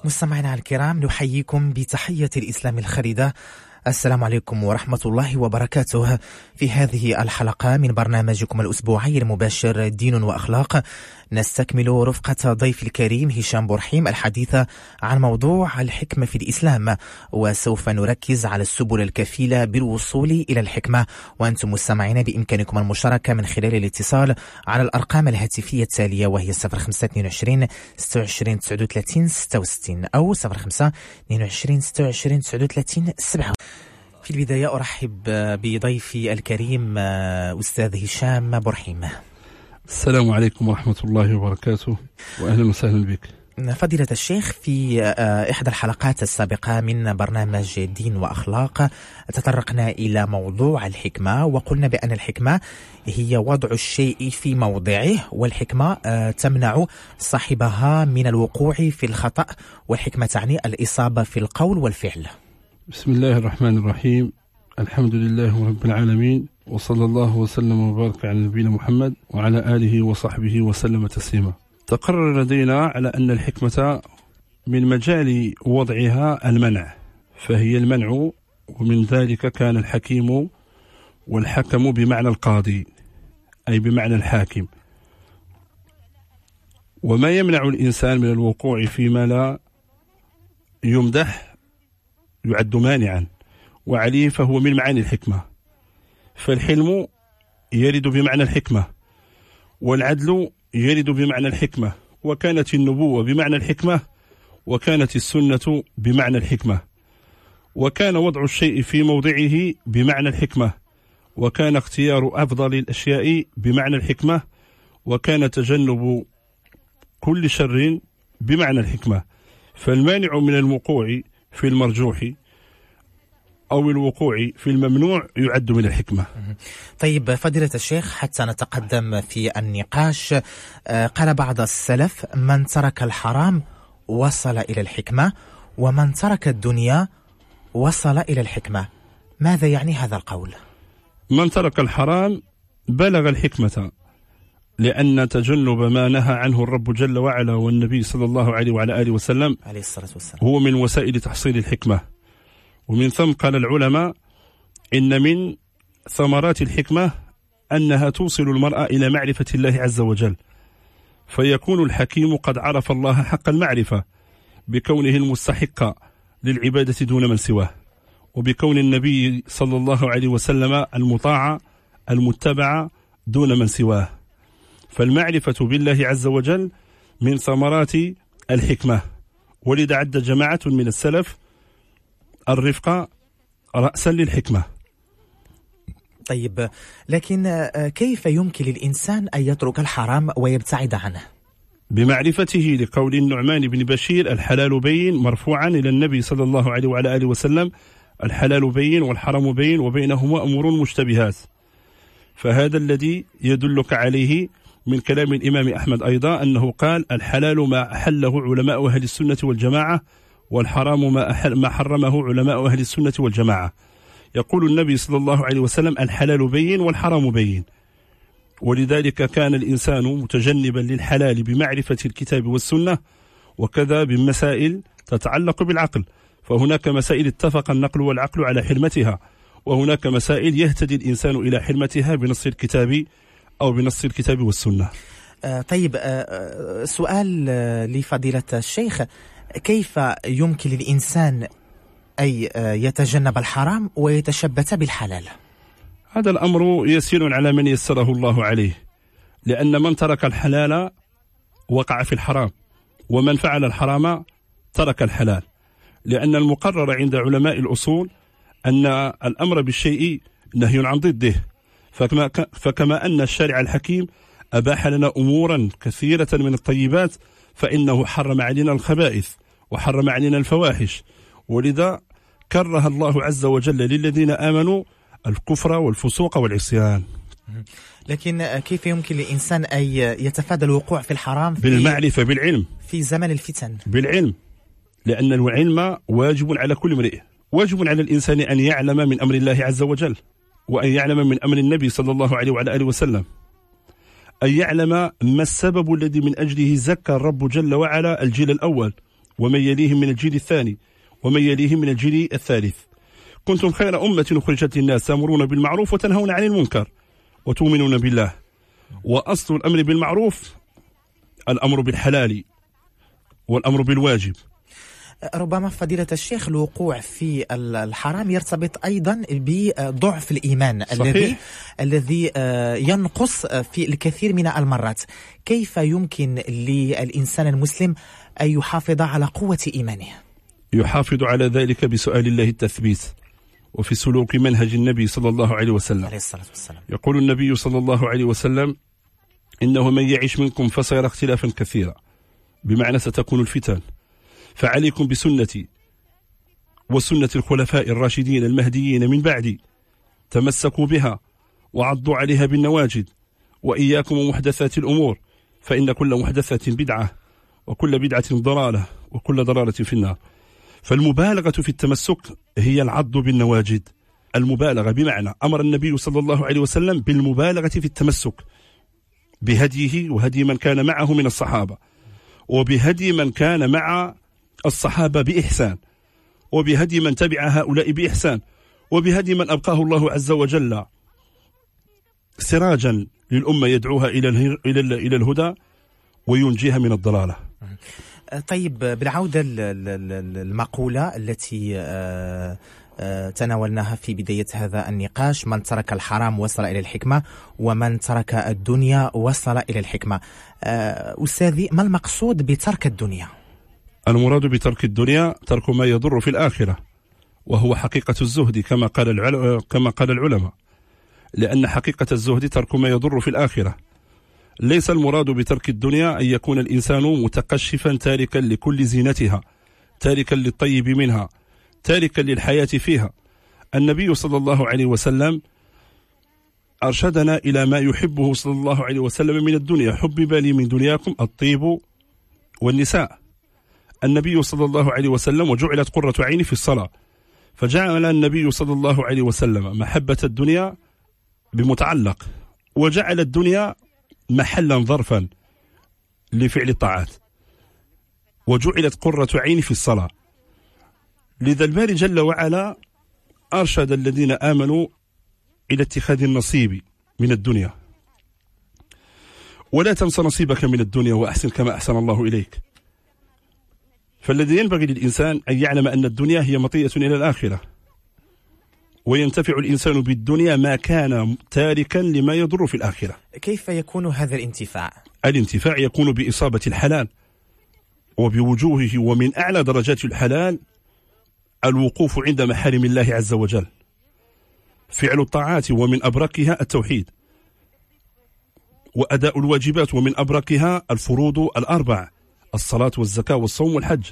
مستمعينا الكرام، نحييكم بتحية الإسلام الخالدة. السلام عليكم ورحمة الله وبركاته. في هذه الحلقة من برنامجكم الأسبوعي المباشر دين وأخلاق نستكمل رفقة ضيف الكريم هشام بورحيم الحديث عن موضوع الحكمة في الإسلام، وسوف نركز على السبل الكفيلة بالوصول إلى الحكمة. وأنتم مستمعين بإمكانكم المشاركة من خلال الاتصال على الأرقام الهاتفية التالية، وهي 0522 26 39 66 أو 05 22 26 39 7. في البداية أرحب بضيفي الكريم أستاذ هشام بورحيم. السلام عليكم ورحمة الله وبركاته، وأهلا وسهلا بك فضيلة الشيخ. في إحدى الحلقات السابقة من برنامج دين وأخلاق تطرقنا إلى موضوع الحكمة، وقلنا بأن الحكمة هي وضع الشيء في موضعه، والحكمة تمنع صاحبها من الوقوع في الخطأ، والحكمة تعني الإصابة في القول والفعل. بسم الله الرحمن الرحيم، الحمد لله رب العالمين، وصلى الله وسلم وبارك على نبينا محمد وعلى آله وصحبه وسلم تسليما. تقرر لدينا على أن الحكمة من مجال وضعها المنع، فهي المنع، ومن ذلك كان الحكيم والحكم بمعنى القاضي أي بمعنى الحاكم. وما يمنع الإنسان من الوقوع فيما لا يمدح يعد مانعا، وعليه فهو من معاني الحكمة. فالحلم يرد بمعنى الحكمة، والعدل يرد بمعنى الحكمة، وكانت النبوة بمعنى الحكمة، وكانت السنة بمعنى الحكمة، وكان وضع الشيء في موضعه بمعنى الحكمة، وكان اختيار أفضل الأشياء بمعنى الحكمة، وكان تجنب كل شر بمعنى الحكمة. فالمانع من الوقوع في المرجوح أو الوقوع في الممنوع يعد من الحكمة. طيب فضيلة الشيخ، حتى نتقدم في النقاش، قال بعض السلف: من ترك الحرام وصل إلى الحكمة، ومن ترك الدنيا وصل إلى الحكمة. ماذا يعني هذا القول؟ من ترك الحرام بلغ الحكمة، لأن تجنب ما نهى عنه الرب جل وعلا والنبي صلى الله عليه وعلى آله وسلم عليه الصلاة والسلام هو من وسائل تحصيل الحكمة. ومن ثم قال العلماء إن من ثمرات الحكمة أنها توصل المرأة إلى معرفة الله عز وجل، فيكون الحكيم قد عرف الله حق المعرفة بكونه المستحق للعبادة دون من سواه، وبكون النبي صلى الله عليه وسلم المطاع المتبع دون من سواه. فالمعرفة بالله عز وجل من ثمرات الحكمة، ولذا عد جماعة من السلف الرفق رأسا للحكمة. طيب، لكن كيف يمكن للإنسان أن يترك الحرام ويبتعد عنه؟ بمعرفته، لقول النعمان بن بشير: الحلال بين، مرفوعا إلى النبي صلى الله عليه وعلى آله وسلم: الحلال بين والحرام بين وبينهما أمور مشتبهات. فهذا الذي يدلك عليه من كلام الإمام أحمد أيضا أنه قال: الحلال ما أحله علماء أهل السنة والجماعة، والحرام ما حرمه علماء أهل السنة والجماعة. يقول النبي صلى الله عليه وسلم: الحلال بين والحرام بين. ولذلك كان الإنسان متجنبا للحلال بمعرفة الكتاب والسنة، وكذا بمسائل تتعلق بالعقل، فهناك مسائل اتفق النقل والعقل على حرمتها، وهناك مسائل يهتدي الإنسان إلى حرمتها بنص الكتاب أو بنص الكتاب والسنة. طيب، سؤال لفضيلة الشيخ: كيف يمكن للإنسان أن يتجنب الحرام ويتشبث بالحلال؟ هذا الأمر يسير على من يسره الله عليه، لأن من ترك الحلال وقع في الحرام، ومن فعل الحرام ترك الحلال. لأن المقرر عند علماء الأصول أن الأمر بالشيء نهي عن ضده، فكما أن الشارع الحكيم أباح لنا أمورا كثيرة من الطيبات، فإنه حرم علينا الخبائث وحرم علينا الفواحش. ولذا كره الله عز وجل للذين آمنوا الكفر والفسوق والعصيان. لكن كيف يمكن للإنسان أن يتفادى الوقوع في الحرام؟ بالمعرفة، بالعلم، في زمن الفتن. بالعلم، لأن العلم واجب على كل امرئ، واجب على الإنسان أن يعلم من أمر الله عز وجل، وأن يعلم من أمر النبي صلى الله عليه وعلى آله وسلم، أن يعلم ما السبب الذي من أجله زكى الرب جل وعلا الجيل الأول ومن يليهم من الجيل الثاني ومن يليهم من الجيل الثالث. كنتم خير أمة أخرجت للناس تأمرون بالمعروف وتنهون عن المنكر وتؤمنون بالله. وأصل الأمر بالمعروف الأمر بالحلال والأمر بالواجب. ربما فضيلة الشيخ الوقوع في الحرام يرتبط أيضا بضعف الإيمان الذي ينقص في الكثير من المرات. كيف يمكن للإنسان المسلم أن يحافظ على قوة إيمانه؟ يحافظ على ذلك بسؤال الله التثبيت وفي سلوك منهج النبي صلى الله عليه وسلم. عليه الصلاة والسلام. يقول النبي صلى الله عليه وسلم: إنه من يعيش منكم فسيرى اختلافا كثيرا، بمعنى ستكون الفتن، فعليكم بسنتي وسنة الخلفاء الراشدين المهديين من بعدي، تمسكوا بها وعضوا عليها بالنواجذ، وإياكم ومحدثات الأمور، فإن كل محدثة بدعة وكل بدعة ضلالة وكل ضلالة في النار. فالمبالغة في التمسك هي العض بالنواجذ. المبالغة بمعنى أمر النبي صلى الله عليه وسلم بالمبالغة في التمسك بهديه وهدي من كان معه من الصحابة، وبهدي من كان مع الصحابة بإحسان، وبهدي من تبع هؤلاء بإحسان، وبهدي من أبقاه الله عز وجل سراجا للأمة يدعوها إلى الهدى وينجيها من الضلالة. طيب، بالعودة للمقولة التي تناولناها في بداية هذا النقاش: من ترك الحرام وصل إلى الحكمة، ومن ترك الدنيا وصل إلى الحكمة. أستاذي، ما المقصود بترك الدنيا؟ المراد بترك الدنيا ترك ما يضر في الآخرة، وهو حقيقة الزهد كما قال العلماء، لأن حقيقة الزهد ترك ما يضر في الآخرة. ليس المراد بترك الدنيا أن يكون الإنسان متقشفا تاركا لكل زينتها، تاركا للطيب منها، تاركا للحياة فيها. النبي صلى الله عليه وسلم أرشدنا إلى ما يحبه صلى الله عليه وسلم من الدنيا: حبب لي من دنياكم الطيب والنساء. النبي صلى الله عليه وسلم: وجعلت قرة عيني في الصلاة. فجعل النبي صلى الله عليه وسلم محبة الدنيا بمتعلق، وجعل الدنيا محلا ظرفا لفعل الطاعات، وجعلت قرة عيني في الصلاة. لذا الباري جل وعلا أرشد الذين آمنوا إلى اتخاذ النصيب من الدنيا: ولا تنس نصيبك من الدنيا وأحسن كما أحسن الله إليك. فالذي ينبغي للإنسان أن يعلم أن الدنيا هي مطية إلى الآخرة، وينتفع الإنسان بالدنيا ما كان تاركا لما يضر في الآخرة. كيف يكون هذا الانتفاع؟ الانتفاع يكون بإصابة الحلال وبوجوهه، ومن أعلى درجات الحلال الوقوف عند محارم الله عز وجل، فعل الطاعات، ومن أبركها التوحيد، وأداء الواجبات، ومن أبركها الفروض الأربع: الصلاة والزكاة والصوم والحج،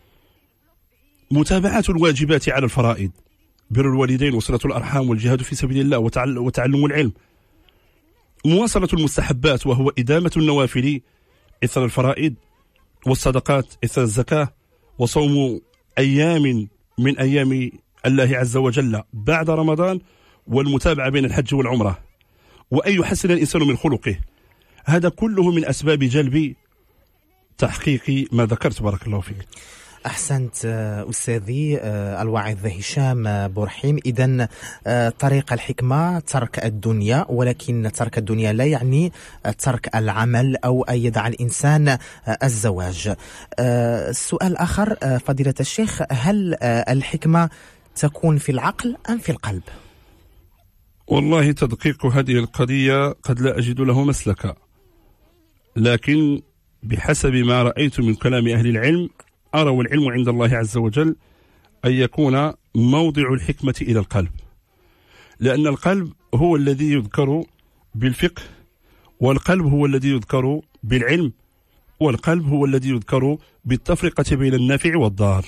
متابعة الواجبات على الفرائض، بر الوالدين وصلة الأرحام والجهاد في سبيل الله وتعلم العلم، مواصلة المستحبات وهو إدامة النوافل إثر الفرائض، والصدقات إثر الزكاة، وصوم أيام من أيام الله عز وجل بعد رمضان، والمتابعة بين الحج والعمرة، وأن يحسن الإنسان من خلقه. هذا كله من أسباب جلب تحقيق ما ذكرت. بارك الله فيك. أحسنت أستاذي الواعظ هشام بورحيم. إذن طريق الحكمة ترك الدنيا، ولكن ترك الدنيا لا يعني ترك العمل أو أن يدع الإنسان الزواج. السؤال آخر فضيلة الشيخ: هل الحكمة تكون في العقل أم في القلب؟ والله تدقيق هذه القضية قد لا أجد له مسلكا، لكن بحسب ما رأيت من كلام أهل العلم أرى والعلم عند الله عز وجل أن يكون موضع الحكمة إلى القلب، لأن القلب هو الذي يذكر بالفقه، والقلب هو الذي يذكر بالعلم، والقلب هو الذي يذكر بالتفرقة بين النافع والضار.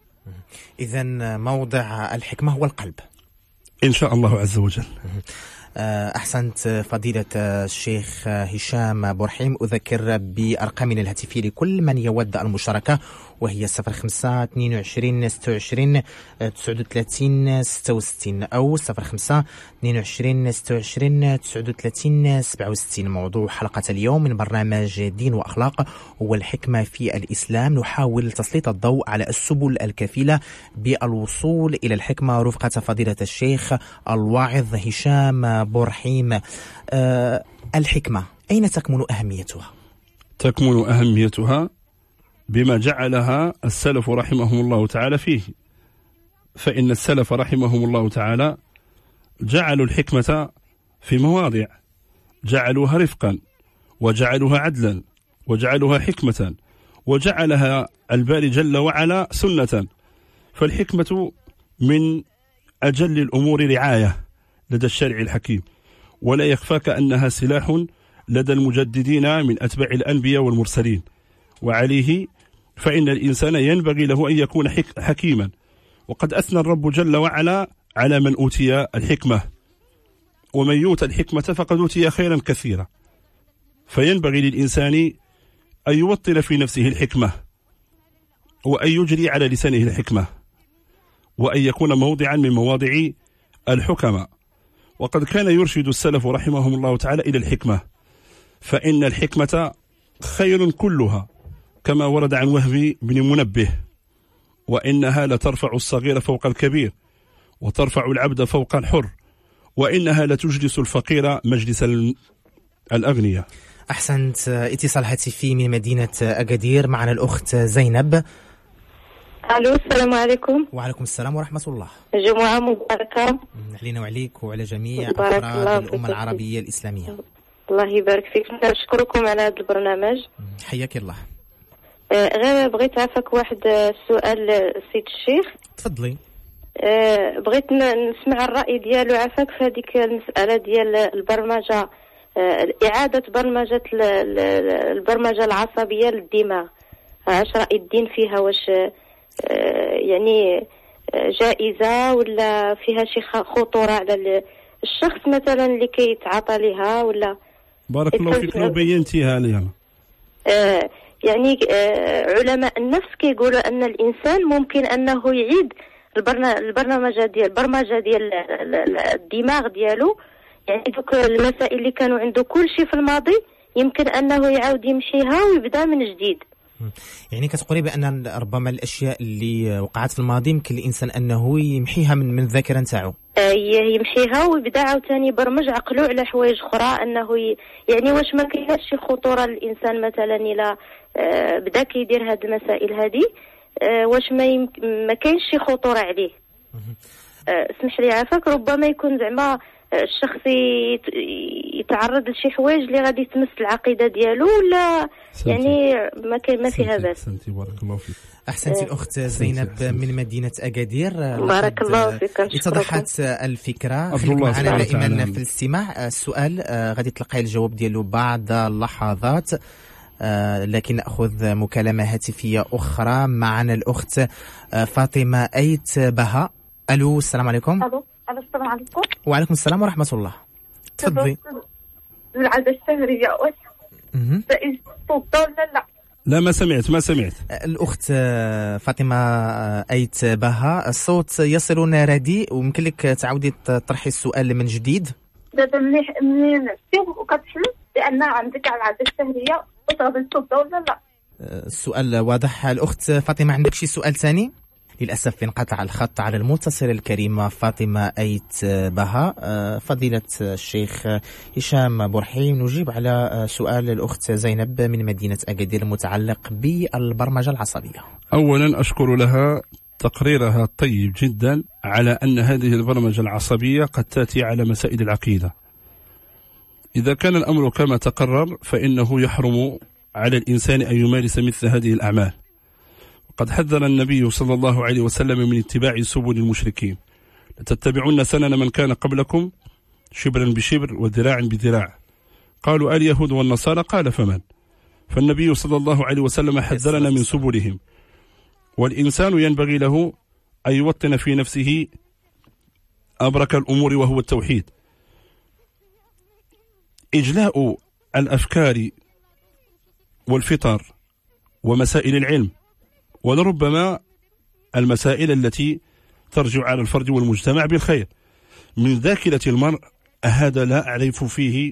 إذن موضع الحكمة هو القلب إن شاء الله عز وجل. أحسنت فضيلة الشيخ هشام بورحيم. أذكر بأرقامنا الهاتفية لكل من يود المشاركة، وهي 05 22 26 39 66 أو 05 22 26 39 67. موضوع حلقة اليوم من برنامج دين وأخلاق هو الحكمة في الإسلام. نحاول تسليط الضوء على السبل الكفيلة بالوصول إلى الحكمة رفقة فضيلة الشيخ الواعظ هشام بورحيم. الحكمة أين تكمن أهميتها؟ تكمن أهميتها بما جعلها السلف رحمهم الله تعالى فيه، فإن السلف رحمهم الله تعالى جعلوا الحكمة في مواضع، جعلوها رفقا، وجعلوها عدلا، وجعلوها حكمة، وجعلها الباري جل وعلا سنة. فالحكمة من أجل الأمور رعاية لدى الشارع الحكيم، ولا يخفاك أنها سلاح لدى المجددين من أتباع الأنبياء والمرسلين. وعليه فإن الإنسان ينبغي له أن يكون حكيما، وقد أثنى الرب جل وعلا على من أوتي الحكمة، ومن يؤتى الحكمة فقد أوتي خيرا كثيرا. فينبغي للإنسان أن يوطن في نفسه الحكمة، وأن يجري على لسانه الحكمة، وأن يكون موضعا من مواضع الحكمة. وقد كان يرشد السلف رحمهم الله تعالى إلى الحكمة، فإن الحكمة خير كلها، كما ورد عن وهب بن منبه: وإنها لترفع الصغير فوق الكبير، وترفع العبد فوق الحر، وإنها لتجلس الفقير مجلس الأغنياء. أحسنت. اتصال هاتفي من مدينة أكادير، معنا الأخت زينب. الو، السلام عليكم. وعليكم السلام ورحمة الله. جمعة مباركة علينا وعليك وعلى جميع أفراد الأمة العربية الإسلامية. الله يبارك فيك. نشكركم على هذا البرنامج. حياك الله. غير بغيت عافاك واحد السؤال سيد الشيخ. تفضلي. بغيت نسمع الرأي ديالو عافاك في هذيك المسألة ديال البرمجة، إعادة برمجة البرمجة العصبية للدماغ. اش رأي الدين فيها؟ واش يعني جائزة ولا فيها شي خطورة على الشخص مثلا اللي كيتعاطى لها؟ ولا بارك الله فيك لو بينتيها لي. يعني علماء النفس كيقولوا أن الإنسان ممكن أنه يعيد البرمجة ديال الدماغ ديالو. يعني دوك المسائل اللي كانوا عنده كل شيء في الماضي يمكن أنه يعاود يمشيها ويبدأ من جديد. يعني كتقولي بأن ربما الأشياء اللي وقعت في الماضي يمكن الإنسان أنه يمحيها من الذاكرة نتاعو. يمحيها ويبدا عاوتاني يبرمج عقله على حوايج اخرى، انه يعني واش ما كايناش شي خطوره للانسان مثلا الى بدا كيدير هاد المسائل هذه، واش ما كاينش شي خطوره عليه؟ اسمح لي عافاك، ربما يكون زعما الشخص يتعرض لشي حوايج اللي غادي تمس العقيده ديالو، ولا يعني ما فيها باس. بارك الله فيك. أحسنتي الأخت زينب من مدينة أكادير. بارك الله فيك. اتضحت الفكرة. خليكم معنا دائما في الاستماع. السؤال غادي تلقاي الجواب ديالو بعد اللحظات، لكن نأخذ مكالمة هاتفية أخرى. معنا الأخت فاطمة أيت بها. ألو، السلام عليكم. ألو، السلام عليكم. وعليكم السلام ورحمة الله. تفضلي. العادة الشهرية واش جائز تفضل ولا لا؟ لا، ما سمعت. الأخت فاطمة أيت بها، الصوت يصلنا رديء، ويمكن لك تعاودي تطرحي السؤال من جديد. دابا منين نفسي وكتحلم بأن عندك العادة الشهرية واش غادي تفضل ولا لا؟ السؤال واضح. الأخت فاطمة، عندك شي سؤال ثاني؟ للأسف انقطع الخط على المتصلة الكريمة فاطمة أيت بها. فضيلة الشيخ هشام بورحيم، نجيب على سؤال الأخت زينب من مدينة أكادير المتعلق بالبرمجة العصبية. أولا أشكر لها تقريرها الطيب جدا على أن هذه البرمجة العصبية قد تأتي على مسائل العقيدة. إذا كان الأمر كما تقرر فإنه يحرم على الإنسان أن يمارس مثل هذه الأعمال. قد حذر النبي صلى الله عليه وسلم من اتباع سبل المشركين: لتتبعون سنن من كان قبلكم شبرا بشبر وذراعا بذراع. قالوا اليهود والنصارى؟ قال فمن؟ فالنبي صلى الله عليه وسلم حذرنا من سبلهم. والإنسان ينبغي له أن يوطن في نفسه أبرك الأمور وهو التوحيد، إجلاء الأفكار والفطر ومسائل العلم، ولربما المسائل التي ترجع على الفرد والمجتمع بالخير من ذاكرة المرء، هذا لا أعرف فيه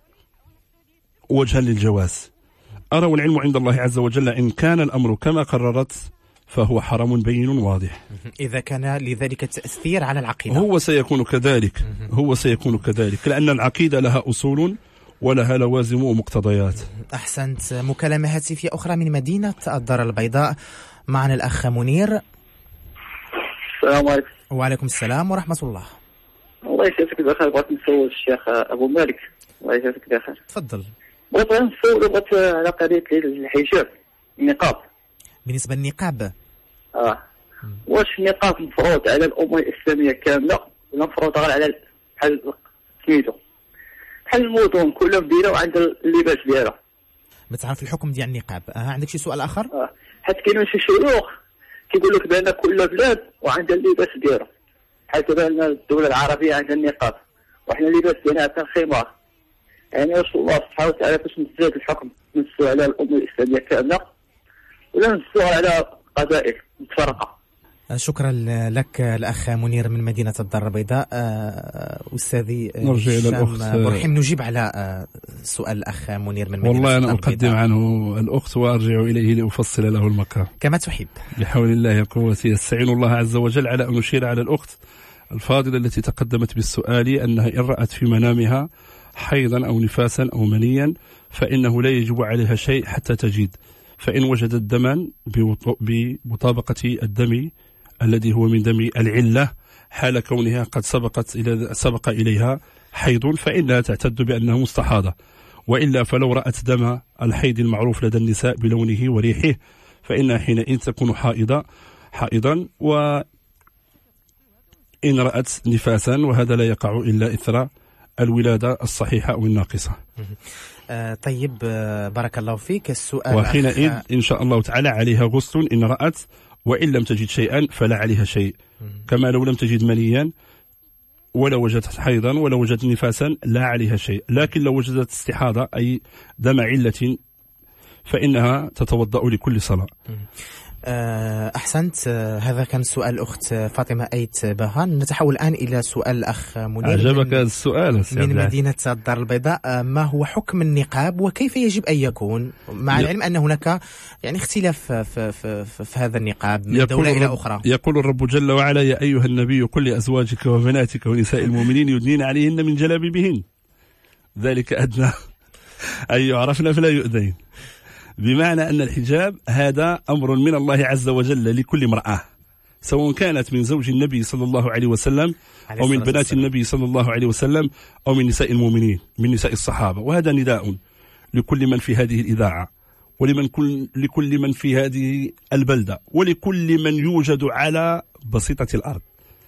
وجها للجواز. أرى والعلم عند الله عز وجل إن كان الأمر كما قررت فهو حرام بين واضح. إذا كان لذلك التأثير على العقيدة هو سيكون كذلك لأن العقيدة لها أصول ولها لوازم ومقتضيات. أحسنت. مكالمة هاتفية أخرى من مدينة الدار البيضاء، معنا الأخ منير. السلام عليكم. وعليكم السلام ورحمة الله. الله يسعدك بخير. بغيت نسول الشيخ أبو مالك. الله يسعدك بخير. تفضل. بغيت نسول على قضية الحجاب، النقاب. بالنسبة للنقاب، واش النقاب مفروض على الأمة الإسلامية كاملة ولا مفروض غير على بحال سميتو بحال المدن كلهم دايره وعند اللباس ديالها؟ ما تعرف الحكم ديال النقاب. عندك شي سؤال آخر؟ حيت كاينين شي شيوخ كيقول لك بأن كل بلاد وعندها اللباس ديالها، حيت دابا الدولة العربية عندها النقاب وحنا اللباس ديالنا كان خمار. يعني رسول الله سبحانه وتعالى باش نزاد الحكم نزلوا على الأمة الإسلامية كاملة ولا نزلوا على قبائل متفرقة؟ شكرا لك الأخ منير من مدينة الدار البيضاء. أستاذي نرجع إلى الأخت برحيم نجيب على سؤال الأخ منير من مدينة والله الدار البيضاء. أنا أقدم عنه الأخت وأرجع إليه لأفصل له المكان كما تحب بحول الله وقوته. استعين الله عز وجل على أن نشير على الأخت الفاضلة التي تقدمت بالسؤال أنها إن رأت في منامها حيضا أو نفاسا أو منيا فإنه لا يجب عليها شيء حتى تجد، فإن وجدت دما بمطابقة الدم الذي هو من دم العلة حال كونها قد سبق إليها حيض فإنها تعتد بأنها مستحاضة، وإلا فلو رأت دم الحيض المعروف لدى النساء بلونه وريحه فإنها حينئذ تكون حائضا. وإن رأت نفاسا وهذا لا يقع إلا إثر الولادة الصحيحة أو الناقصة. طيب بارك الله فيك. السؤال وحينئذ إن شاء الله تعالى عليها غسل إن رأت، وإن لم تجد شيئا فلا عليها شيء، كما لو لم تجد منيا ولا وجدت حيضا ولا وجدت نفاسا لا عليها شيء، لكن لو وجدت استحاضة أي دم علة فإنها تتوضأ لكل صلاة. أحسنت. هذا كان سؤال الأخت فاطمة أيت بهان. نتحول الآن إلى سؤال الأخ منير. أعجبك هذا السؤال من مدينة الدار البيضاء. ما هو حكم النقاب وكيف يجب أن يكون، مع العلم أن هناك يعني اختلاف في هذا النقاب من دولة إلى أخرى؟ يقول الرب جل وعلا: يا أيها النبي قل لأزواجك وبناتك ونساء المؤمنين يدنين عليهن من جلابيبهن ذلك أدنى أن يعرفن فلا يؤذين. بمعنى أن الحجاب هذا أمر من الله عز وجل لكل امرأة، سواء كانت من زوج النبي صلى الله عليه وسلم أو من بنات النبي صلى الله عليه وسلم أو من نساء المؤمنين من نساء الصحابة. وهذا نداء لكل من في هذه الإذاعة ولكل من في هذه البلدة ولكل من يوجد على بسيطة الأرض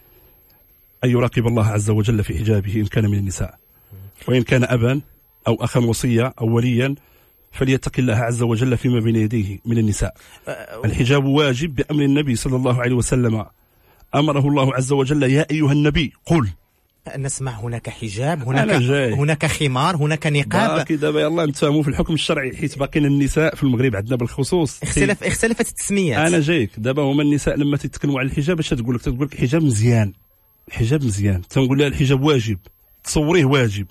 أن يراقب الله عز وجل في حجابه إن كان من النساء، وإن كان أبا أو أخا وصيا أو وليا فليتق الله عز وجل فيما بين يديه من النساء. الحجاب واجب بأمر النبي صلى الله عليه وسلم، أمره الله عز وجل: يا أيها النبي قل. نسمع هناك حجاب، هناك خمار، هناك نقاب. دابا يلا نتفاهموا في الحكم الشرعي، حيت باقيين النساء في المغرب عندنا بالخصوص اختلفت التسميات. أنا جايك دابا، هما النساء لما تتكلموا على الحجاب اش تقول لك؟ حجاب مزيان، حجاب مزيان. تنقول لها الحجاب واجب، تصوريه واجب.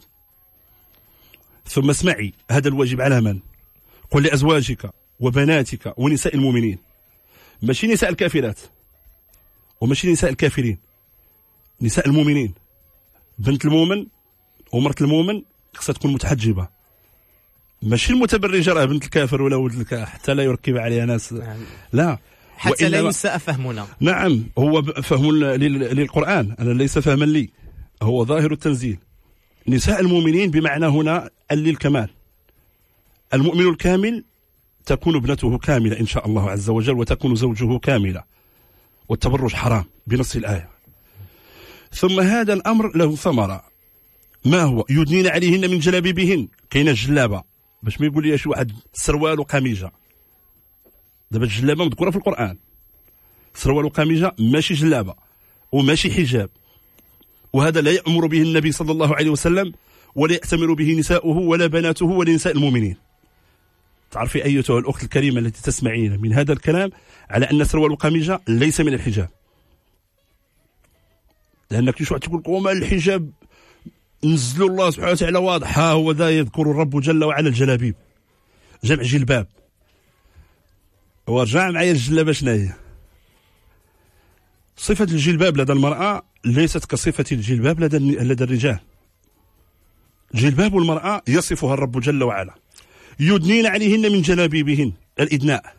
ثم اسمعي، هذا الواجب على من؟ قل لأزواجك وبناتك ونساء المؤمنين، ماشي نساء الكافرات وماشي نساء الكافرين، نساء المؤمنين. بنت المؤمن ومرت المؤمن خصها تكون متحجبة، ماشي المتبرجة راه بنت الكافر ولا ولد حتى لا يركب عليها ناس. لا، حتى لا يساء فهمنا. نعم، هو فهم للقرآن، أنا ليس فهما لي، هو ظاهر التنزيل. نساء المؤمنين بمعنى هنا للكمال. المؤمن الكامل تكون ابنته كاملة إن شاء الله عز وجل، وتكون زوجه كاملة، والتبرج حرام بنص الآية. ثم هذا الأمر له ثمرة، ما هو؟ يدنين عليهن من جلابيبهن. كاين الجلابة، باش ما يقول لي شي واحد سروال وقميجة. دابا الجلابة مذكورة في القرآن، سروال وقميجة ماشي جلابة وماشي حجاب، وهذا لا يأمر به النبي صلى الله عليه وسلم ولا يأتمر به نساؤه ولا بناته ولا نساء المؤمنين. تعرفي أيتها الأخت الكريمة التي تسمعين من هذا الكلام على أن سروال القميجة ليس من الحجاب، لأنك كي واحد تقول وما الحجاب نزلوا الله سبحانه وتعالى واضح، ها هو ذا يذكر الرب جل وعلا الجلابيب، جمع جلباب. ورجع معايا الجلابة شناهي؟ صفة الجلباب لدى المرأة ليست كصفة الجلباب لدى الرجال. جلباب المرأة يصفها الرب جل وعلا، يدنين عليهن من جلابيبهن الإدناء.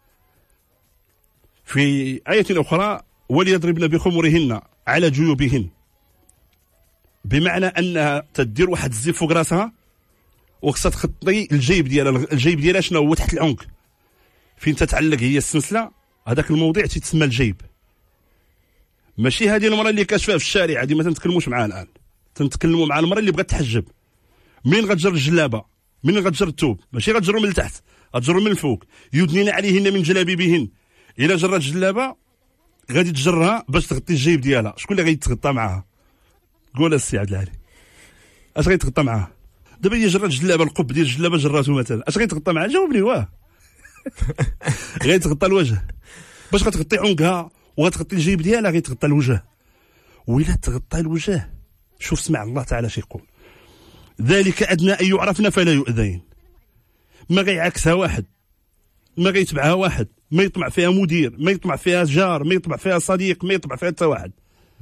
في آية أخرى وليضربن بخمرهن على جيوبهن، بمعنى أنها تدير واحد الزيب فوق راسها وخصها تخطي الجيب ديالها. الجيب ديالها شنو هو؟ تحت العنق، فين تتعلق هي السلسلة، هذاك الموضع تسمى الجيب. ماشي هذه المرأة اللي كاشفها في الشارع، هذه ما تنتكلموش معها الآن، تنتكلموا مع المرأة اللي بغات تحجب. منين غتجر الجلابة؟ منين غتجر الثوب؟ ماشي غتجروا من التحت، غتجروا من الفوق. يدنين عليهن من جلابيبهن. إلا جرت الجلابة غادي تجرها باش تغطي الجيب ديالها. شكون اللي غيتغطى معها؟ قول السي عبد العالي، اش غيتغطى معها؟ دابا هي جرات الجلابة، القب ديال الجلابة جراته مثلا، اش غيتغطى معها؟ جاوبني. واه غيتغطى الوجه، باش غتغطي عنقها وغتغطي الجيب ديالها غيتغطى الوجه. وإلا تغطى الوجه، شوف سمع الله تعالى شي يقول: ذلك أدنى أن يعرفن فلا يؤذين. ما غيعكسها واحد، ما غيتبعها واحد، ما يطمع فيها مدير، ما يطمع فيها جار، ما يطمع فيها صديق، ما يطمع فيها حتى واحد.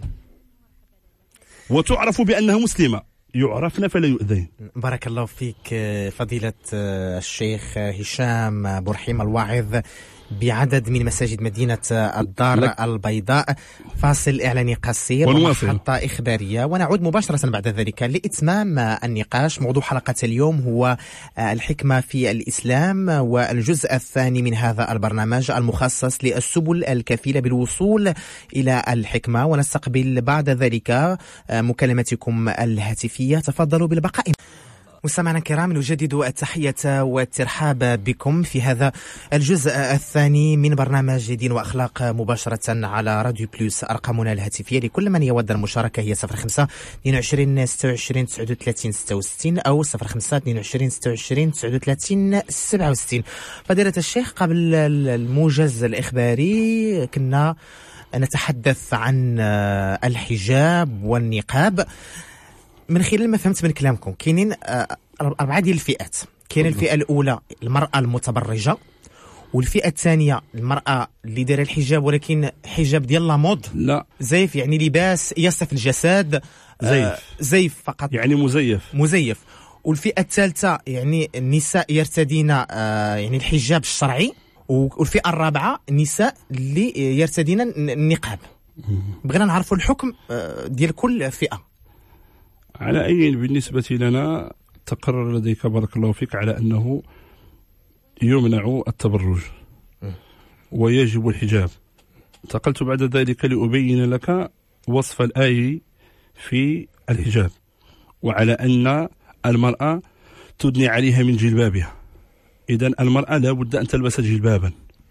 وتعرف بأنها مسلمة، يعرفن فلا يؤذين. بارك الله فيك فضيلة الشيخ هشام بورحيم الواعظ بعدد من مساجد مدينة الدار البيضاء. فاصل إعلاني قصير ومحطة إخبارية، ونعود مباشرة بعد ذلك لإتمام النقاش. موضوع حلقة اليوم هو الحكمة في الإسلام، والجزء الثاني من هذا البرنامج المخصص للسبل الكفيلة بالوصول إلى الحكمة. ونستقبل بعد ذلك مكالمتكم الهاتفية. تفضلوا بالبقاء. مستمعينا الكرام، نجدد التحية والترحاب بكم في هذا الجزء الثاني من برنامج دين وأخلاق مباشرة على راديو بلوس. أرقامنا الهاتفية لكل من يود المشاركة هي 05 22 26 39 66 أو 05 22 26 39 67. فضيلة الشيخ، قبل الموجز الإخباري كنا نتحدث عن الحجاب والنقاب. من خلال ما فهمت من كلامكم كاينين 4 ديال الفئات. كاين الفئة الأولى المرأة المتبرجة، والفئة الثانية المرأة اللي دايره الحجاب ولكن حجاب ديال لامود، لا زيف، يعني لباس يصف الجسد، زيف فقط، يعني مزيف. والفئة الثالثة يعني النساء يرتدين يعني الحجاب الشرعي، والفئة الرابعة النساء اللي يرتدين النقاب. بغينا نعرفوا الحكم ديال كل فئة. على أي بالنسبة لنا تقرر لديك بارك الله فيك على أنه يمنع التبرج ويجب الحجاب. انتقلت بعد ذلك لأبين لك وصف الآية في الحجاب، وعلى أن المرأة تدني عليها من جلبابها. إذن المرأة لا بد أن تلبس جلبابا.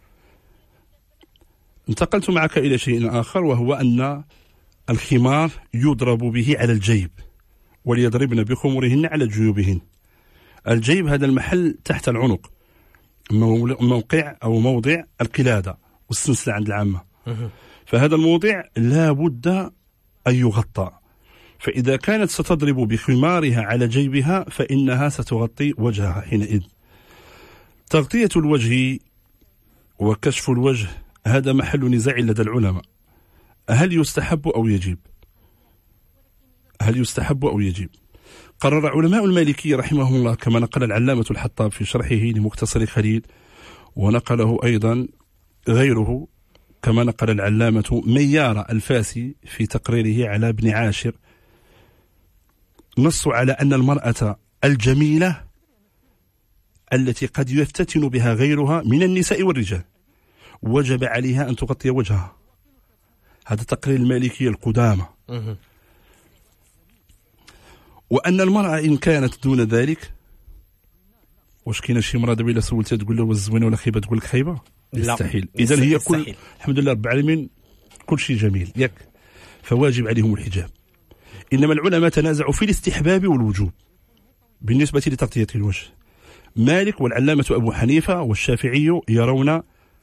انتقلت معك إلى شيء آخر، وهو أن الخمار يضرب به على الجيب، وليضربن بخمرهن على جيوبهن. الجيب هذا المحل تحت العنق، موقع أو موضع القلادة والسلسلة عند العامة. فهذا الموضع لا بد أن يغطى. فإذا كانت ستضرب بخمارها على جيبها فإنها ستغطي وجهها حينئذ. تغطية الوجه وكشف الوجه هذا محل نزاع لدى العلماء. هل يستحب أو يجب؟ قرر علماء المالكية رحمهم الله، كما نقل العلامة الحطاب في شرحه لمختصر خليل، ونقله أيضا غيره كما نقل العلامة ميار الفاسي في تقريره على ابن عاشر، نصوا على أن المرأة الجميلة التي قد يفتتن بها غيرها من النساء والرجال وجب عليها أن تغطي وجهها. هذا تقرير المالكية القدامى. وأن المرأة إن كانت دون ذلك، واش كاينه شي مرأة دابا إلا سولتها تقول له واش زوينة ولا خيبة تقول لك خيبة؟ يستحيل. إذن هي كل الحمد لله رب العالمين كل شيء جميل ياك، فواجب عليهم الحجاب. إنما العلماء تنازعوا في الاستحباب والوجوب. بالنسبة لتغطية الوجه. مالك والعلامة أبو حنيفة والشافعي يرون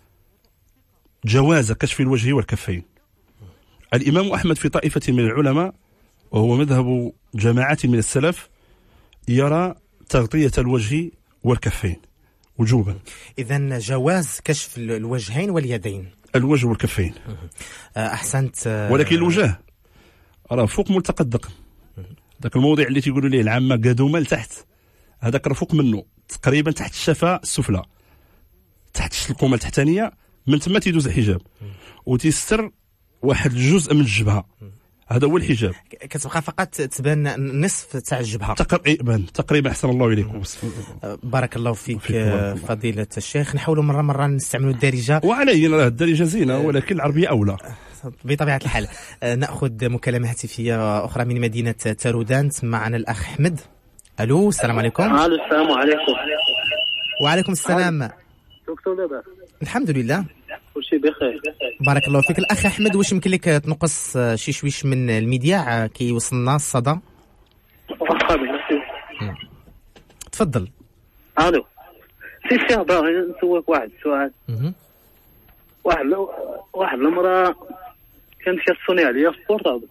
جواز كشف الوجه والكفين. الإمام أحمد في طائفة من العلماء وهو مذهب جماعة من السلف يرى تغطية الوجه والكفين وجوبا. إذن جواز كشف الوجهين واليدين، الوجه والكفين. أحسنت. ولكن الوجه راه فوق ملتقى الدقن، ذاك الموضع اللي تيقولوا ليه العامة قادومة لتحت، هذاك راه فوق منه تقريبا تحت الشفة السفلى، تحت الشلقومة التحتانية، من تما تيدوز الحجاب وتيستر واحد الجزء من الجبهة، هذا هو الحجاب. كتبقى فقط تبان نصف تاع الجبهة تقريبا. احسن الله اليكم. بارك الله فيك فضيلة الشيخ. نحاولوا مرة نستعملوا الدارجة، وعلينا الدارجة زينة ولكن العربية أولى بطبيعة الحال. نأخذ مكالمة هاتفية أخرى من مدينة تارودانت. معنا الأخ أحمد. ألو، السلام عليكم. السلام عليكم. وعليكم السلام. دكتور لاباس؟ الحمد لله كل شيء بخير. بارك الله فيك. الأخ أحمد، واش يمكن لك تنقص شي شويش من المذياع كي يوصلنا الصدى؟ تفضل. الو سي الشيخ، باغي نسولك واحد السؤال. واحد المرأة كانت كتصوني عليا في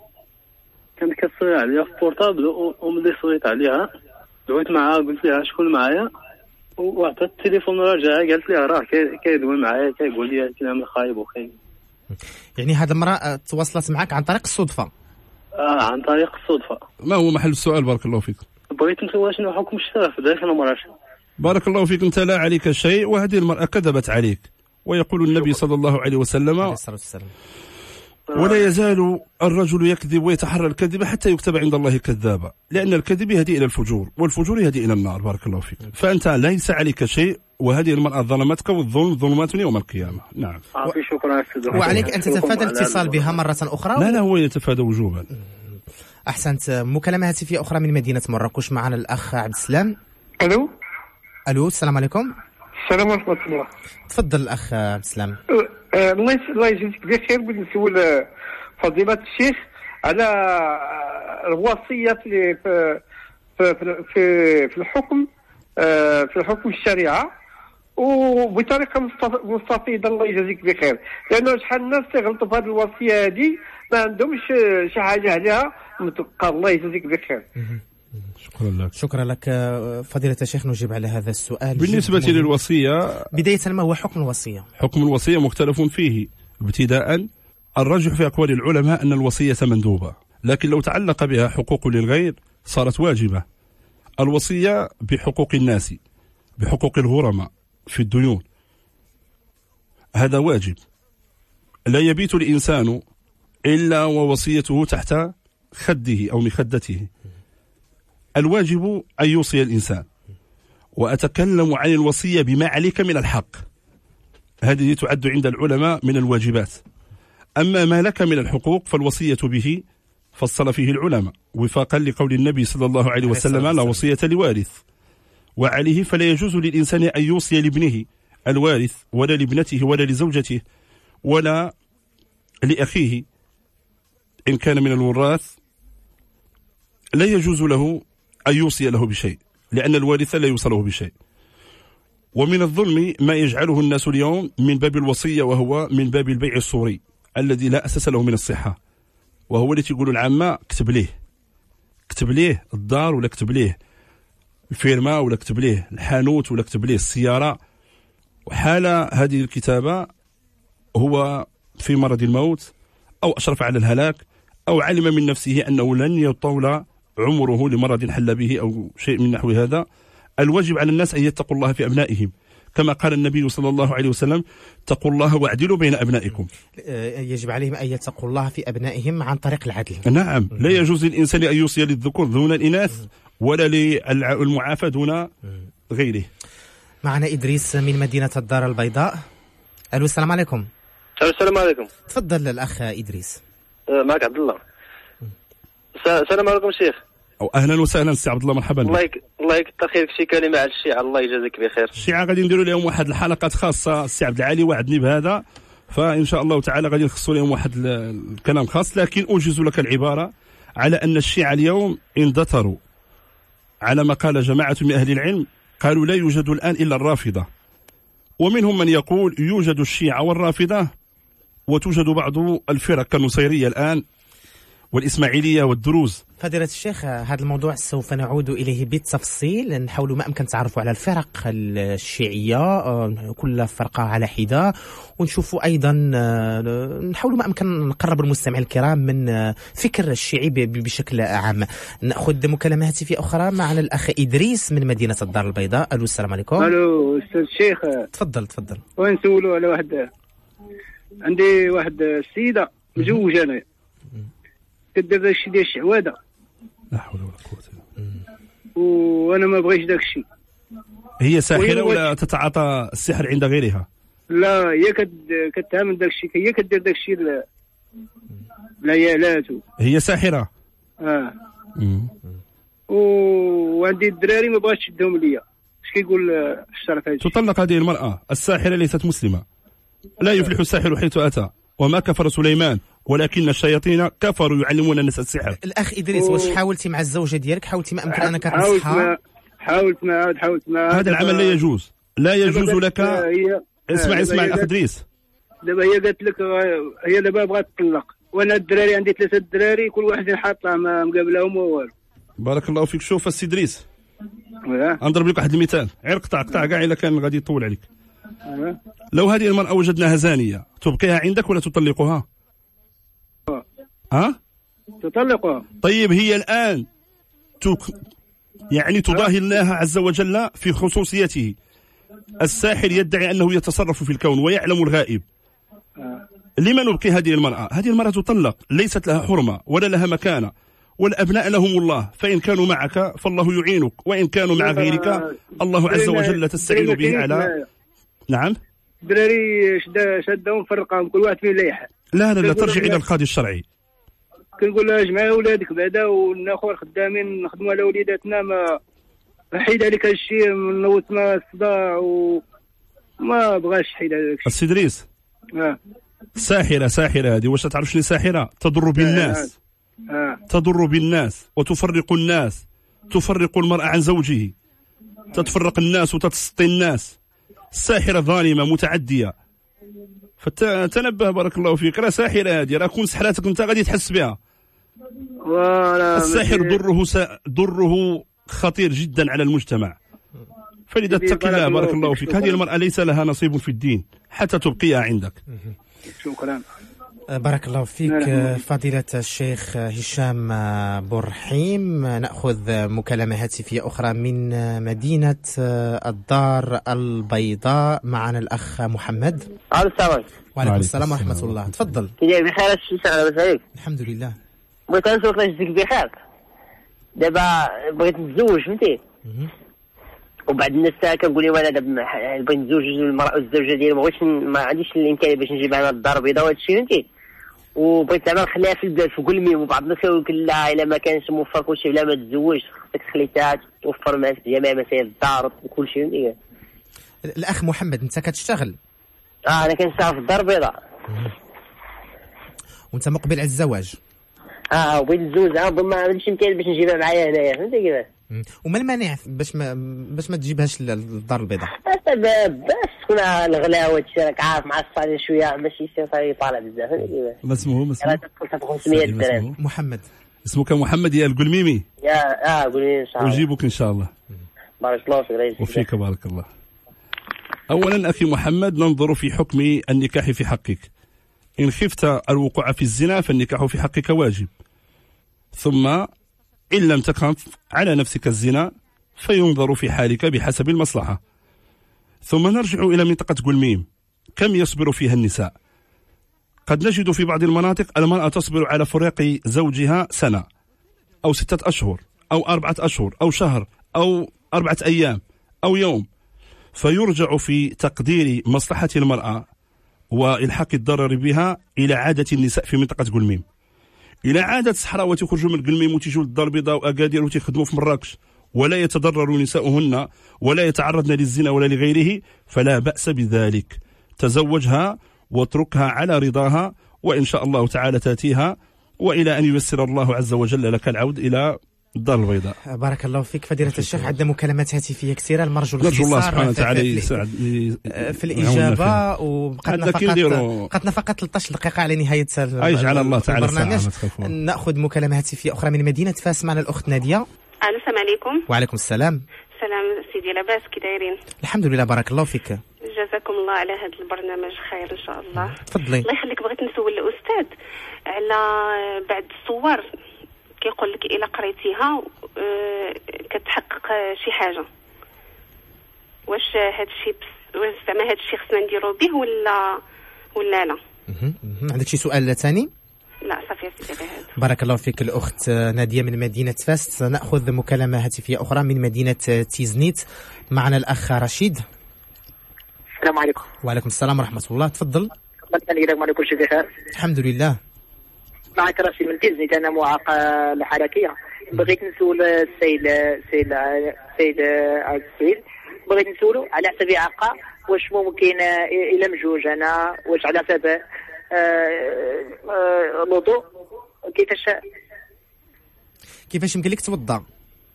البورطابل، وملي صويت عليها دعيت معها، قلت لها شكون معايا، وعطات التليفون راجعها، قالت لي راه كيدوي معايا، كيقول لي كلام خايب وخايب. يعني هذه المرأة تواصلت معك عن طريق الصدفة؟ عن طريق الصدفة. ما هو محل السؤال؟ بارك الله فيك. بغيت نسول شنو حكم الشرع في ذلك المرأة. بارك الله فيك. انت لا عليك شيء، وهذه المرأة كذبت عليك، ويقول النبي صلى الله عليه وسلم: ولا يزال الرجل يكذب ويتحرى الكذب حتى يكتب عند الله كذابا، لأن الكذب يهدي إلى الفجور، والفجور يهدي إلى النار. بارك الله فيك. فأنت ليس عليك شيء، وهذه المرأة ظلمتك، والظلم ظلمات يوم القيامة. نعم. شكرا. وعليك أن تتفادى الاتصال بها مرة أخرى. لا هو يتفادى وجوبا. أحسنت. مكالمة هاتفية أخرى من مدينة مراكش. معنا الأخ عبد السلام. ألو، السلام عليكم. السلام ورحمة الله. تفضل الأخ عبد السلام. الله يجزيك بخير. بغيت نسول فضيلة الشيخ على الوصية في الحكم، في الحكم الشريعة، وبطريقة مستفيضة. الله يجزيك بخير، لأنه شحال الناس تغلطوا في هذه الوصية هذه، ما عندهمش شي حاجة عليها متبقى. الله يجزيك بخير. شكرا لك فضيلة الشيخ. نجيب على هذا السؤال. بالنسبة للوصية، بداية ما هو حكم الوصية؟ حكم الوصية مختلف فيه. ابتداء الرجح في أقوال العلماء أن الوصية مندوبة، لكن لو تعلق بها حقوق للغير صارت واجبة. الوصية بحقوق الناس، بحقوق الغرماء في الديون، هذا واجب. لا يبيت الإنسان إلا ووصيته تحت خده أو مخدته. الواجب أن يوصي الإنسان، وأتكلم عن الوصية بما عليك من الحق، هذه تعد عند العلماء من الواجبات. أما ما لك من الحقوق فالوصية به فصل فيه العلماء وفاقا لقول النبي صلى الله عليه وسلم: لا وصية لوارث. وعليه فلا يجوز للإنسان أن يوصي لابنه الوارث، ولا لابنته، ولا لزوجته، ولا لأخيه إن كان من الوراث. لا يجوز له أن يوصي له بشيء، لأن الوارث لا يوصله بشيء. ومن الظلم ما يجعله الناس اليوم من باب الوصية، وهو من باب البيع الصوري الذي لا أساس له من الصحة، وهو الذي يقول العامة: اكتب ليه الدار، ولا اكتب ليه الفيرما، ولا اكتب ليه الحانوت، ولا اكتب ليه السيارة. وحال هذه الكتابة هو في مرض الموت، أو أشرف على الهلاك، أو علم من نفسه أنه لن يطول عمره لمرض حل به أو شيء من نحو هذا. الواجب على الناس أن يتقوا الله في أبنائهم، كما قال النبي صلى الله عليه وسلم: اتقوا الله واعدلوا بين أبنائكم. يجب عليهم أن يتقوا الله في أبنائهم عن طريق العدل. نعم. لا يجوز للإنسان أن يوصي للذكور دون الإناث، ولا للمعافى دون غيره. معنا إدريس من مدينة الدار البيضاء. ألو، السلام عليكم. السلام عليكم. تفضل الأخ إدريس. معك عبد الله. السلام عليكم شيخ. أو أهلا وسهلا سي عبد الله، مرحبا. الله يكثر خيرك. شي كلمة على الشيعة، الله يجازيك بخير. الشيعة غادي نديروا لهم واحد الحلقات خاصة، السي عبد العالي وعدني بهذا، فإن شاء الله تعالى غادي نخصوا لهم واحد الكلام خاص. لكن أوجز لك العبارة على أن الشيعة اليوم اندثروا على ما قال جماعة من أهل العلم، قالوا لا يوجد الآن إلا الرافضة، ومنهم من يقول يوجد الشيعة والرافضة، وتوجد بعض الفرق كالنصيرية الآن والإسماعيلية والدروز. فضيلة الشيخ، هذا الموضوع سوف نعود إليه بالتفصيل، نحاول ما أمكن تعرفوا على الفرق الشيعية كل فرقة على حدة، ونشوفوا أيضا نحاول ما أمكن نقرب المستمع الكرام من فكر الشيعي بشكل عام. نأخذ مكالمة هاتفية أخرى معنا الأخ إدريس من مدينة الدار البيضاء. ألو السلام عليكم. ألو أستاذ الشيخ. تفضل. ونسولوا على عندي واحد السيدة مزوجة أنا كدير داكشي ديال الشعوذة. لا حول ولا قوة إلا بالله. وانا ما بغيتش داكشي. هي ساحرة ولا تتعاطى السحر عند غيرها؟ لا، هي كتعمل داكشي، هي كدير داكشي العيالات. هي ساحرة. وعندي الدراري ما بغاتش تشدهم ليا. اش كيقول الشرع هذا؟ تطلق هذه المرأة. الساحرة ليست مسلمة. لا يفلح الساحر حيث أتى، وما كفر سليمان ولكن الشياطين كفروا يعلمون الناس السحر. الأخ إدريس، واش حاولتي مع الزوجة ديالك؟ حاولتي ما أمكن أنك تنصحها؟ حاولت معها. هذا العمل لا يجوز. لا يجوز لك. اسمع الأخ إدريس. دابا هي قالت لك هي دابا بغات تطلق، وانا الدراري عندي 3 دراري كل واحد حاطه ما مقابلهم والو. بارك الله فيك. شوف السي إدريس، نضرب لك واحد المثال، غير قطع كاع إلا كان غادي يطول عليك. لو هذه المرأة وجدناها زانية، تبقيها عندك ولا تطلقها؟ تطلقها. طيب هي الآن يعني تضاهي الله عز وجل في خصوصيته. الساحر يدعي أنه يتصرف في الكون ويعلم الغائب. لما نبقي هذه المرأة؟ هذه المرأة تطلق، ليست لها حرمة ولا لها مكانة، والأبناء لهم الله، فإن كانوا معك فالله يعينك، وإن كانوا مع غيرك الله عز وجل تستعين به على. نعم. دراري شدهم فرقهم كل واحد فيه ليح. لا ترجع إلى القاضي الشرعي. كنقول لها جمعي اولادك بعدا وناخذ خدامين نخدموا على وليداتنا، ما حيد عليك هذا الشيء، نوت ما الصداع وما بغاش حيد هذاك الشيء. السي إدريس، ساحرة هذه، واش تعرف شنو ساحرة؟ تضر بالناس. تضر بالناس وتفرق الناس، تفرق المرأة عن زوجه، تتفرق الناس وتتسطي الناس. الساحرة ظالمة متعدية، فتنبه بارك الله فيك. راه ساحرة هذه، راه كون سحراتك انت غادي تحس بها. الساحر ضره خطير جدا على المجتمع، فلذا اتق الله بارك الله فيك. هذه المرأة ليس لها نصيب في الدين حتى تبقيها عندك. شكرا. بارك الله فيك فضيلة الشيخ هشام بورحيم. نأخذ مكالمة هاتفية أخرى من مدينة الدار البيضاء. معنا الأخ محمد. وعليكم السلام ورحمة الله. تفضل. كي بخير؟ الشيء عليك؟ الحمد لله. بغيت نسولك واش ديك بخير؟ دابا بغيت نتزوج فهمتي، وبعد الناس كنقول لي وانا دابا بغيت نتزوج المرأة والزوجة ديالي، ما عنديش الإمكانية باش نجيبها هنا للدار البيضاء وهذا الشيء فهمتي، وبغيت زعما نخليها في البلاد في قلمي. وبعض الناس كيقول لك لا إلا ما كانش موفر كلشي بلا ما تتزوج، خصك تخليتها توفر معك جميع مسائل الدار وكلشي فهمتي. الأخ محمد، أنت كتشتغل؟ أنا كنشتغل في الدار البيضاء. وأنت مقبل على الزواج؟ بغيت نتزوج، ما عنديش إمكانية باش نجيبها معايا هنايا فهمتي كيفاش. وما المانع باش ما تجيبهاش للدار البيضاء؟ باش تكون الغلاء وهادشي راك عارف مع الصالين شويه ماشي شي طالع بزاف فهمتي كيفاش. ما اسمه؟ تدخل 500 درهم. محمد. اسمك محمد يا القلميمي؟ قولي ان شاء الله. أجيبك إن شاء الله. بارك الله فيك. وفيك بارك الله. أولا أخي محمد، ننظر في حكم النكاح في حقك. إن خفت الوقوع في الزنا فالنكاح في حقك واجب، ثم إن لم تخف على نفسك الزنا فينظر في حالك بحسب المصلحة. ثم نرجع إلى منطقة قلميم. كم يصبر فيها النساء؟ قد نجد في بعض المناطق المرأة تصبر على فراق زوجها سنة أو 6 أشهر أو 4 أشهر أو شهر أو 4 أيام أو يوم، فيرجع في تقدير مصلحة المرأة وإلحاق الضرر بها إلى عادة النساء في منطقة قلميم. إلى عادة الصحراوات يخرجوا من قلميم وتيجوا للدار البيضاء وأكادير وتيخدموا في مراكش ولا يتضرر نساؤهن ولا يتعرضن للزنا ولا لغيره، فلا بأس بذلك. تزوجها واتركها على رضاها، وإن شاء الله تعالى تأتيها، وإلى أن ييسر الله عز وجل لك العود إلى الدار البيضاء. بارك الله فيك فضيلة الشيخ. عندنا مكالمات هاتفية كثيرة، نرجو الله سبحانه وتعالى يساعد في الإجابة. وبقاتنا فقط 13 دقيقة على نهاية يجعل الله تعالى البرنامج. نأخذ مكالمة هاتفية أخرى من مدينة فاس معنا الأخت نادية. السلام عليكم. وعليكم السلام. سلام سيدي، لاباس كي دايرين؟ الحمد لله بارك الله فيك. جزاكم الله على هذا البرنامج خير ان شاء الله. تفضلي. الله يخليك، بغيت نسول الاستاذ على بعض الصور كيقول لك الا قريتيها كتحقق شي حاجه، واش هذا الشيء زعما هذا الشيء خصنا نديرو به ولا لا؟ عندك شي سؤال ثاني؟ لا صافي سيدي هذا. بارك الله فيك الأخت نادية من مدينة فاس. نأخذ مكالمة هاتفية أخرى من مدينة تيزنيت. معنا الأخ رشيد. السلام عليكم. وعليكم السلام ورحمة الله. تفضل. الله كل شيء بخير. الحمد لله. معك رشيد من تيزنيت، أنا معاق الحركية. بغيت نسول السيد بغيت نسولو على حسب إعاقة، واش ممكن إلا مجوج أنا واش على حسب الوضوء كيفاش يمكن لك توضا؟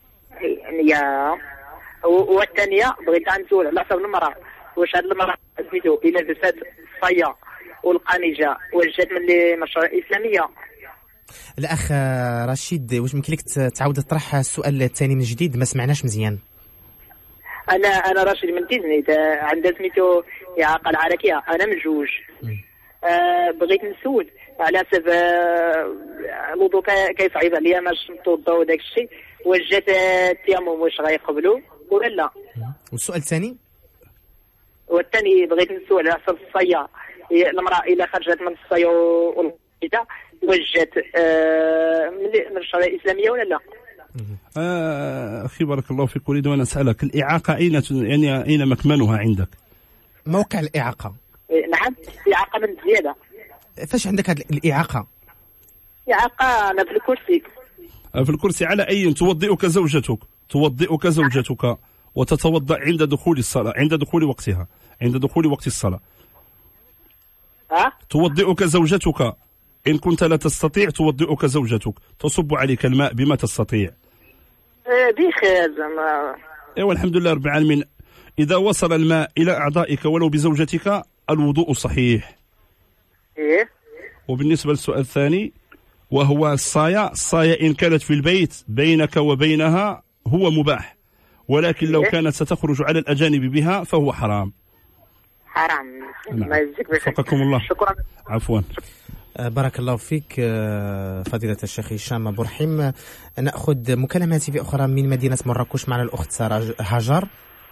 والثانية بغيت نسول على حسب المرأة، واش هاد المرأة سميتو إلا لبست الصية والقنيجة واش جات من المشروع الإسلامية؟ الأخ رشيد واش ممكن لك تعاود تطرح السؤال الثاني من جديد؟ ما سمعناش مزيان. أنا رشيد من تيزنيت، عندها سميتو إعاقة الحركية، أنا من جوج. بغيت نسول على حسب الوضوء كيصعيب عليا باش نتوضا وداك الشيء، واش جات التيمم واش غيقبلوا ولا لا؟ والسؤال الثاني؟ والثاني بغيت نسول على حسب الصيا، المرأة إلا خرجت من الصيا والقيدة واش جات من الشريعة الإسلامية ولا لا؟ أخي بارك الله فيك، أريد أن أسألك الإعاقة أين مكمنها عندك؟ موقع الإعاقة؟ نعم، إعاقة من زيادة. فاش عندك هذه الإعاقة؟ إعاقة أنا في الكرسي. في الكرسي على أي توضئك زوجتك وتتوضأ عند دخول الصلاة، عند دخول وقتها، عند دخول وقت الصلاة. توضئك زوجتك إن كنت لا تستطيع، توضئك زوجتك، تصب عليك الماء بما تستطيع. بخير زعما. ايوا الحمد لله رب العالمين. إذا وصل الماء إلى أعضائك ولو بزوجتك الوضوء صحيح. وبالنسبة للسؤال الثاني وهو الصايا إن كانت في البيت بينك وبينها هو مباح، ولكن لو كانت ستخرج على الأجانب بها فهو حرام. ما يجزيك بخير. وفقكم الله. شكرا. عفوا. بارك الله فيك فضيلة الشيخ هشام أبو رحيم. نأخذ مكالمة في أخرى من مدينة مراكش معنا الأخت هاجر.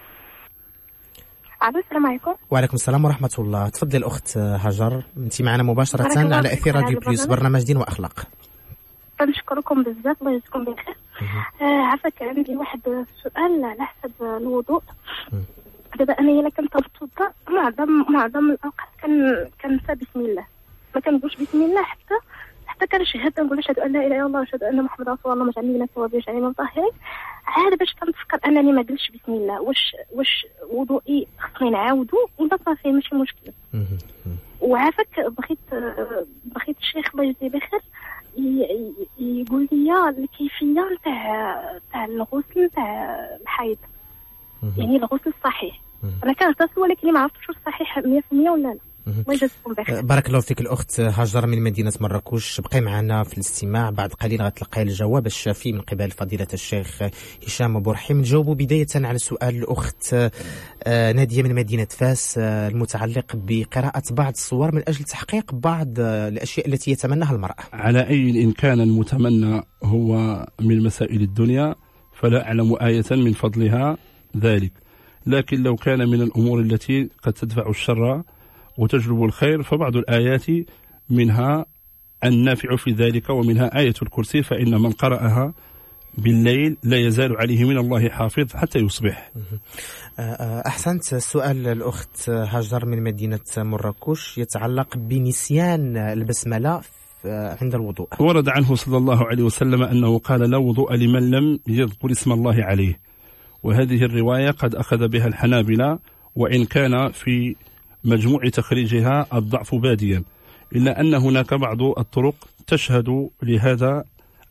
السلام عليكم. وعليكم السلام ورحمة الله. تفضلي الأخت هاجر، أنت معنا مباشرة على أثير راديو بليس برنامج دين وأخلاق. نشكركم بزاف، الله يجزيكم بخير. عافاك، عندي واحد السؤال على حسب الوضوء. دابا أنا إلا كنت نتوضا معظم الأوقات كنسى بسم الله، ما كنقولش بسم الله حتى كنشهد، نقول أشهد أن لا إله إلا الله وأشهد أن محمدا رسول الله، ما جعلني من التوابين وجعلني من المطهرين. عاد باش كنتفكر أنني ما قلتش بسم الله، واش وضوئي خصني نعاودو ولا صافي ماشي مشكل؟ وعافاك بغيت الشيخ الله يجزيه بخير يقول لي الكيفية تاع الغسل تاع الحيض، يعني الغسل الصحيح. أنا كنغتسل ولكن ما عرفتش واش صحيح 100% ولا لا. بارك الله فيك الأخت هاجر من مدينة مراكش. بقي معنا في الاستماع، بعد قليل غتلقاي الجواب الشافي من قبل فضيلة الشيخ هشام أبو رحيم. نجاوبوا بداية على سؤال الأخت نادية من مدينة فاس المتعلق بقراءة بعض الصور من أجل تحقيق بعض الأشياء التي يتمناها المرأة. على أي إن كان المتمنى هو من مسائل الدنيا فلا أعلم آية من فضلها ذلك، لكن لو كان من الأمور التي قد تدفع الشر وتجلب الخير فبعض الآيات منها النافع في ذلك، ومنها آية الكرسي، فإن من قرأها بالليل لا يزال عليه من الله حافظ حتى يصبح. أحسنت. سؤال الأخت هاجر من مدينة مراكش يتعلق بنسيان البسملة عند الوضوء. ورد عنه صلى الله عليه وسلم أنه قال لا وضوء لمن لم يذكر اسم الله عليه، وهذه الرواية قد أخذ بها الحنابلة، وإن كان في مجموع تخريجها الضعف باديا، إلا أن هناك بعض الطرق تشهد لهذا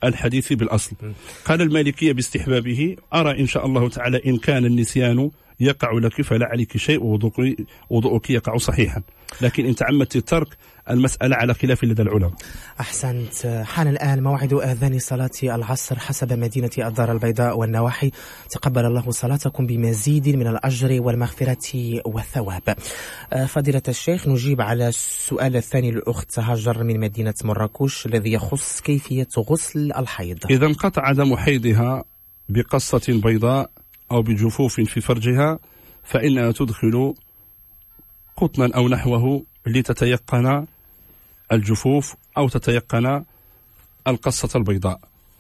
الحديث بالأصل. قال المالكية باستحبابه: أرى إن شاء الله تعالى إن كان النسيان يقع لك فلا عليك شيء ووضوءك يقع صحيحا، لكن إن تعمدت الترك المسألة على خلاف لدى العلماء. أحسنت. حان الآن موعد آذان صلاة العصر حسب مدينة الدار البيضاء والنواحي. تقبل الله صلاتكم بمزيد من الأجر والمغفرة والثواب. فضيلة الشيخ، نجيب على السؤال الثاني للأخت هاجر من مدينة مراكش الذي يخص كيفية غسل الحيض. إذا انقطع دم حيضها بقصة بيضاء أو بجفوف في فرجها فإنها تدخل قطنا أو نحوه لتتيقن الجفوف أو تتيقن القصة البيضاء،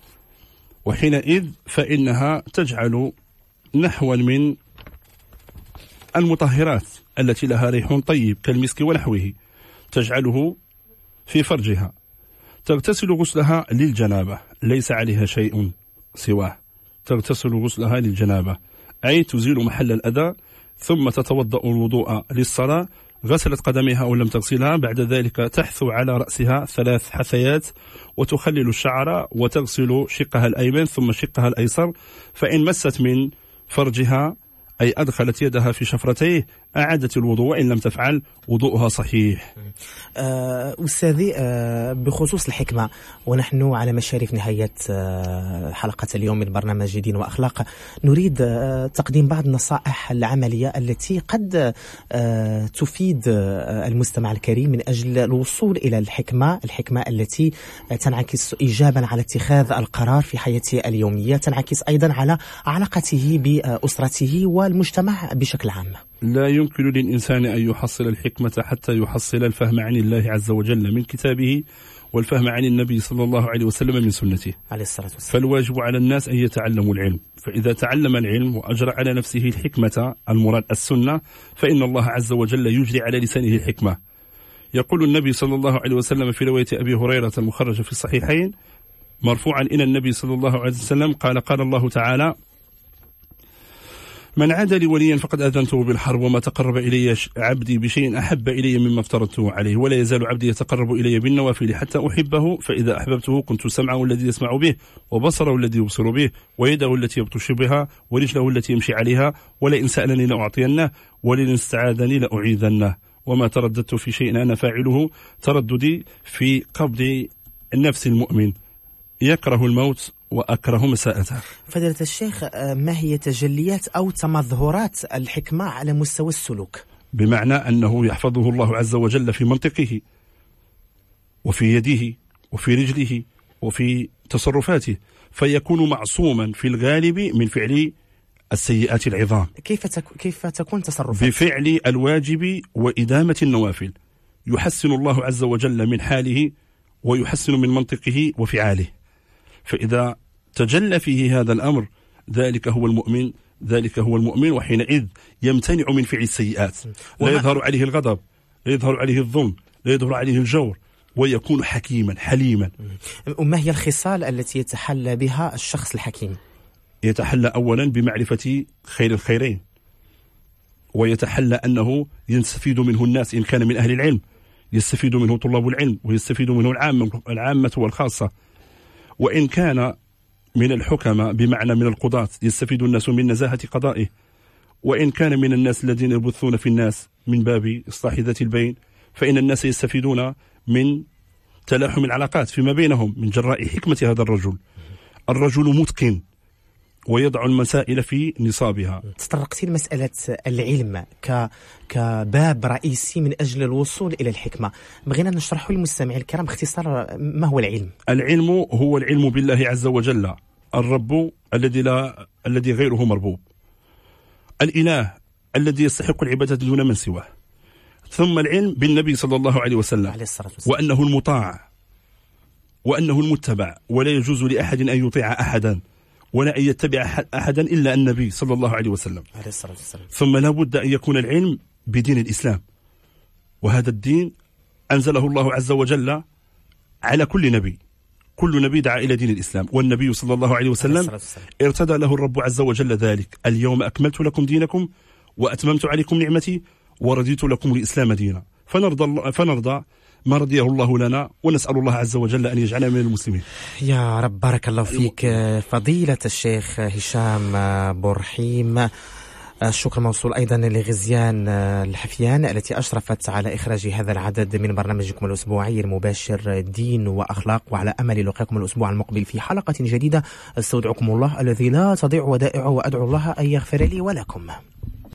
وحينئذ فإنها تجعل نحوا من المطهرات التي لها ريح طيب كالمسك ونحوه، تجعله في فرجها، تغتسل غسلها للجنابة، ليس عليها شيء سواه، تغتسل غسلها للجنابة أي تزيل محل الأذى، ثم تتوضأ الوضوء للصلاة، غسلت قدميها أو لم تغسلها، بعد ذلك تحثو على رأسها 3 حثيات وتخلل الشعر وتغسل شقها الأيمن ثم شقها الأيسر، فإن مست من فرجها أي أدخلت يدها في شفرتيه أعادت الوضوء، وإن لم تفعل وضوءها صحيح. أستاذي، بخصوص الحكمة ونحن على مشارف نهاية حلقة اليوم من برنامج دين وأخلاق، نريد تقديم بعض النصائح العملية التي قد تفيد المستمع الكريم من أجل الوصول إلى الحكمة التي تنعكس إيجابا على اتخاذ القرار في حياته اليومية، تنعكس أيضا على علاقته بأسرته والمجتمع بشكل عام. لا يمكن للإنسان أن يحصل الحكمة حتى يحصل الفهم عن الله عز وجل من كتابه والفهم عن النبي صلى الله عليه وسلم من سنته عليه الصلاة والسلام. فالواجب على الناس أن يتعلموا العلم، فإذا تعلم العلم وأجرى على نفسه الحكمة المراد السنة فإن الله عز وجل يجري على لسانه الحكمة. يقول النبي صلى الله عليه وسلم في رواية أبي هريرة المخرجة في الصحيحين مرفوعا إلى النبي صلى الله عليه وسلم قال الله تعالى: من عاد لي وليا فقد أذنته بالحرب، وما تقرب إلي عبدي بشيء أحب إلي مما افترضته عليه، ولا يزال عبدي يتقرب إلي بالنوافل حتى أحبه، فإذا أحببته كنت سمعه الذي يسمع به وبصره الذي يبصر به ويده التي يبطش بها ورجله التي يمشي عليها، ولئن سألني لأعطينه ولئن استعاذني لأعيذنه، وما ترددت في شيء أنا فاعله ترددي في قبض النفس المؤمن، يكره الموت وأكره مساءته. فضيلة الشيخ، ما هي تجليات أو تمظهرات الحكمة على مستوى السلوك؟ بمعنى أنه يحفظه الله عز وجل في منطقه وفي يده وفي رجله وفي تصرفاته، فيكون معصوما في الغالب من فعل السيئات العظام. كيف تكون تصرفاته؟ بفعل الواجب وإدامة النوافل، يحسن الله عز وجل من حاله ويحسن من منطقه وفعاله، فإذا تجلى فيه هذا الأمر ذلك هو المؤمن، وحينئذ يمتنع من فعل السيئات، لا يظهر عليه الغضب، لا يظهر عليه الظلم، لا يظهر عليه الجور، ويكون حكيما حليما. وما هي الخصال التي يتحلى بها الشخص الحكيم؟ يتحلى أولا بمعرفة خير الخيرين، ويتحلى أنه يستفيد منه الناس، إن كان من أهل العلم يستفيد منه طلاب العلم ويستفيد منه العامة والخاصة، وإن كان من الحكماء بمعنى من القضاة يستفيد الناس من نزاهة قضائه، وإن كان من الناس الذين يبثون في الناس من باب إصلاح ذات البين فإن الناس يستفيدون من تلاحم العلاقات فيما بينهم من جراء حكمة هذا الرجل متقن ويضع المسائل في نصابها. تطرقت لمسألة العلم كباب رئيسي من أجل الوصول إلى الحكمة، بغينا نشرح للمستمعين الكرام باختصار ما هو العلم. العلم هو العلم بالله عز وجل، الرب الذي غيره مربوب، الإله الذي يستحق العبادة دون من سواه، ثم العلم بالنبي صلى الله عليه وسلم وأنه المطاع وأنه المتبع، ولا يجوز لأحد أن يطيع أحدا ولا أن يتبع أحدا إلا النبي صلى الله عليه وسلم. ثم لا بد أن يكون العلم بدين الإسلام، وهذا الدين أنزله الله عز وجل على كل نبي دعا إلى دين الإسلام، والنبي صلى الله عليه وسلم ارتدى له الرب عز وجل ذلك: اليوم أكملت لكم دينكم وأتممت عليكم نعمتي ورضيت لكم الإسلام دينا. فنرضى ما رضيه الله لنا، ونسأل الله عز وجل أن يجعلنا من المسلمين. يا رب. بارك الله فيك فضيلة الشيخ هشام بورحيم. الشكر موصول أيضا لغزيان الحفيان التي أشرفت على إخراج هذا العدد من برنامجكم الأسبوعي المباشر دين وأخلاق، وعلى أمل لقاكم الأسبوع المقبل في حلقة جديدة. استودعكم الله الذي لا تضيع ودائعه، وأدعو الله أن يغفر لي ولكم.